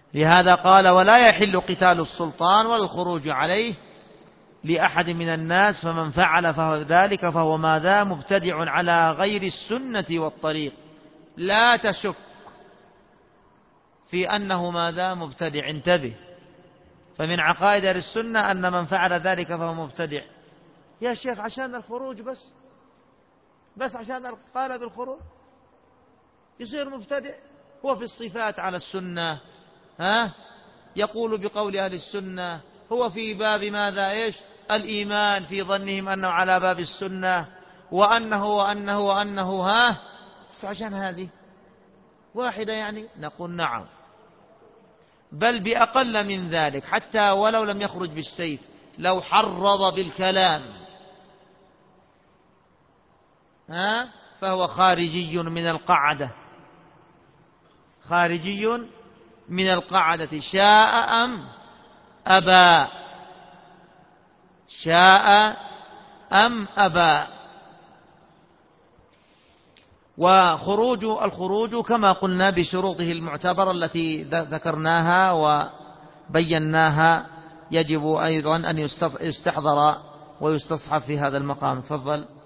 لهذا قال: ولا يحل قتال السلطان ولا الخروج عليه لأحد من الناس، فمن فعل ذلك فهو ماذا؟ مبتدع على غير السنة والطريق. لا تشك في أنه ماذا؟ مبتدع. انتبه، فمن عقائد أهل السنة أن من فعل ذلك فهو مبتدع. يا شيخ عشان الخروج بس عشان قال بالخروج يصير مبتدع؟ هو في الصفات على السنة، يقول بقول أهل السنة، هو في باب ماذا؟ إيش؟ الإيمان، في ظنهم أنه على باب السنة، وأنه بس عشان هذه واحدة يعني. نقول نعم، بل بأقل من ذلك، حتى ولو لم يخرج بالسيف، لو حرض بالكلام فهو خارجي من القاعدة، خارجي من القاعدة، شاء أم أبى، شاء أم أبى. الخروج كما قلنا بشروطه المعتبرة التي ذكرناها وبيناها، يجب أيضا أن يستحضر ويستصحب في هذا المقام. تفضل.